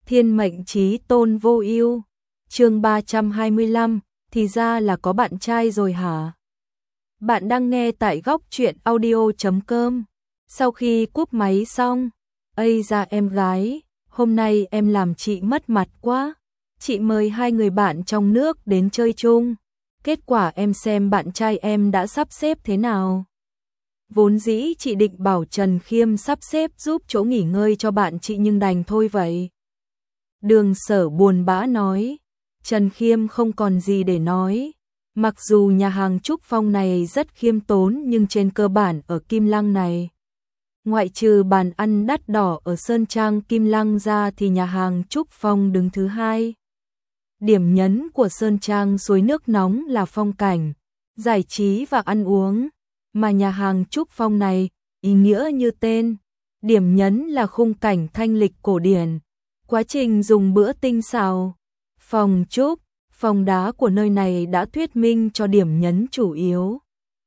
Thiên mệnh chí tôn vô ưu. Chương 325, thì ra là có bạn trai rồi hả? Bạn đang nghe tại góc truyện audio.com. Sau khi cúp máy xong, ây da em gái, hôm nay em làm chị mất mặt quá. Chị mời hai người bạn trong nước đến chơi chung. Kết quả em xem bạn trai em đã sắp xếp thế nào. Vốn dĩ chị định bảo Trần Khiêm sắp xếp giúp chỗ nghỉ ngơi cho bạn chị nhưng đành thôi vậy. Đường Sở buồn bã nói, Trần Khiêm không còn gì để nói. Mặc dù nhà hàng Trúc Phong này rất khiêm tốn nhưng trên cơ bản ở Kim Lăng này, ngoại trừ bàn ăn đắt đỏ ở Sơn Trang Kim Lăng ra thì nhà hàng Trúc Phong đứng thứ hai. Điểm nhấn của Sơn Trang suối nước nóng là phong cảnh, giải trí và ăn uống, mà nhà hàng Trúc Phong này, ý nghĩa như tên, điểm nhấn là khung cảnh thanh lịch cổ điển, quá trình dùng bữa tinh xảo. Phòng trúc, phòng đá của nơi này đã thuyết minh cho điểm nhấn chủ yếu.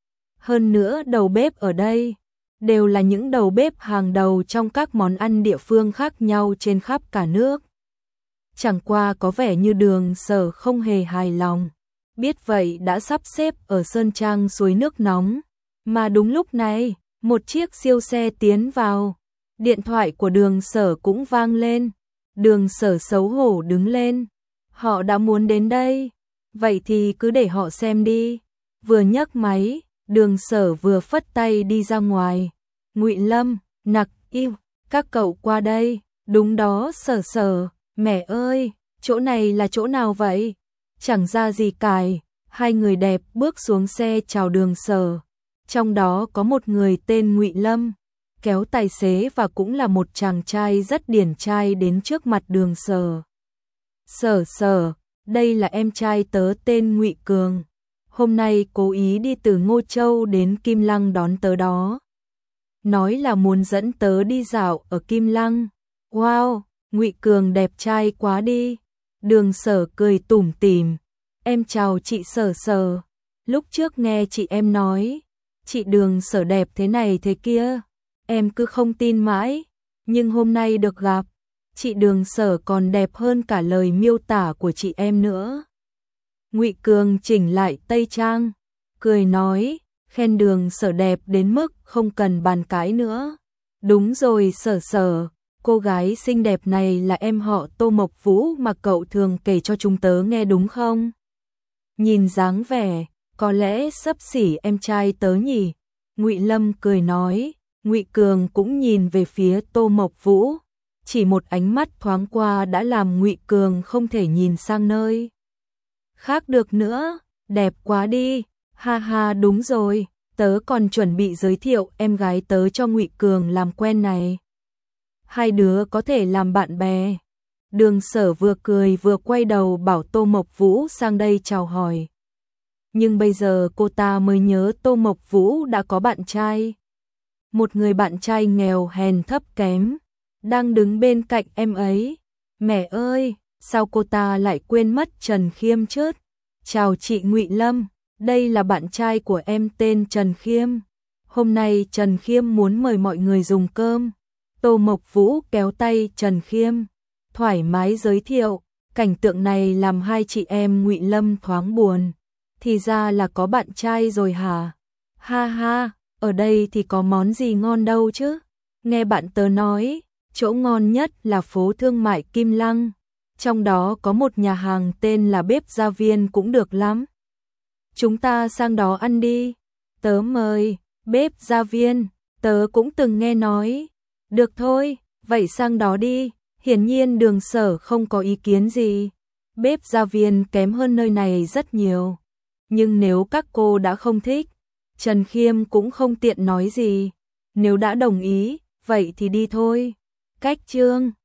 Hơn nữa đầu bếp ở đây đều là những đầu bếp hàng đầu trong các món ăn địa phương khác nhau trên khắp cả nước. Chẳng qua có vẻ như Đường Sở không hề hài lòng, biết vậy đã sắp xếp ở Sơn Trang suối nước nóng, mà đúng lúc này, một chiếc siêu xe tiến vào, điện thoại của Đường Sở cũng vang lên. Đường Sở xấu hổ đứng lên, họ đã muốn đến đây, vậy thì cứ để họ xem đi. Vừa nhấc máy, Đường Sở vừa phất tay đi ra ngoài. Ngụy Lâm, Nặc Yêu, các cậu qua đây. Đúng đó Sở Sở, mẹ ơi, chỗ này là chỗ nào vậy? Chẳng ra gì cài. Hai người đẹp bước xuống xe chào Đường Sở. Trong đó có một người tên Ngụy Lâm, kéo tài xế và cũng là một chàng trai rất điển trai đến trước mặt Đường Sở. Sở, đây là em trai tớ tên Ngụy Cường. Hôm nay cố ý đi từ Ngô Châu đến Kim Lăng đón tớ đó. Nói là muốn dẫn tớ đi dạo ở Kim Lăng. Wow, Ngụy Cường đẹp trai quá đi. Đường Sở cười tủm tỉm. Em chào chị Sở. Lúc trước nghe chị em nói, chị Đường Sở đẹp thế này thế kia. Em cứ không tin mãi, nhưng hôm nay được gặp, chị Đường Sở còn đẹp hơn cả lời miêu tả của chị em nữa. Ngụy Cường chỉnh lại tây trang, cười nói, khen Đường Sở đẹp đến mức không cần bàn cãi nữa. Đúng rồi Sở, cô gái xinh đẹp này là em họ Tô Mộc Vũ mà cậu thường kể cho chúng tớ nghe đúng không? Nhìn dáng vẻ, có lẽ xấp xỉ em trai tớ nhỉ? Ngụy Lâm cười nói. Ngụy Cường cũng nhìn về phía Tô Mộc Vũ, chỉ một ánh mắt thoáng qua đã làm Ngụy Cường không thể nhìn sang nơi khác được nữa. Đẹp quá đi, ha ha, đúng rồi, tớ còn chuẩn bị giới thiệu em gái tớ cho Ngụy Cường làm quen này. Hai đứa có thể làm bạn bè. Đường Sở vừa cười vừa quay đầu bảo Tô Mộc Vũ sang đây chào hỏi. Nhưng bây giờ cô ta mới nhớ Tô Mộc Vũ đã có bạn trai. Một người bạn trai nghèo hèn thấp kém, đang đứng bên cạnh em ấy. Mẹ ơi, sao cô ta lại quên mất Trần Khiêm chứ? Chào chị Ngụy Lâm, đây là bạn trai của em tên Trần Khiêm. Hôm nay Trần Khiêm muốn mời mọi người dùng cơm. Tô Mộc Vũ kéo tay Trần Khiêm, thoải mái giới thiệu. Cảnh tượng này làm hai chị em Ngụy Lâm thoáng buồn. Thì ra là có bạn trai rồi hả? Ha ha. Ở đây thì có món gì ngon đâu chứ? Nghe bạn tớ nói, chỗ ngon nhất là phố thương mại Kim Lăng. Trong đó có một nhà hàng tên là Bếp Gia Viên cũng được lắm. Chúng ta sang đó ăn đi. Tớ mời. Bếp Gia Viên, tớ cũng từng nghe nói. Được thôi, vậy sang đó đi. Hiển nhiên Đường Sở không có ý kiến gì. Bếp Gia Viên kém hơn nơi này rất nhiều. Nhưng nếu các cô đã không thích, Trần Khiêm cũng không tiện nói gì. Nếu đã đồng ý, vậy thì đi thôi. Cách chương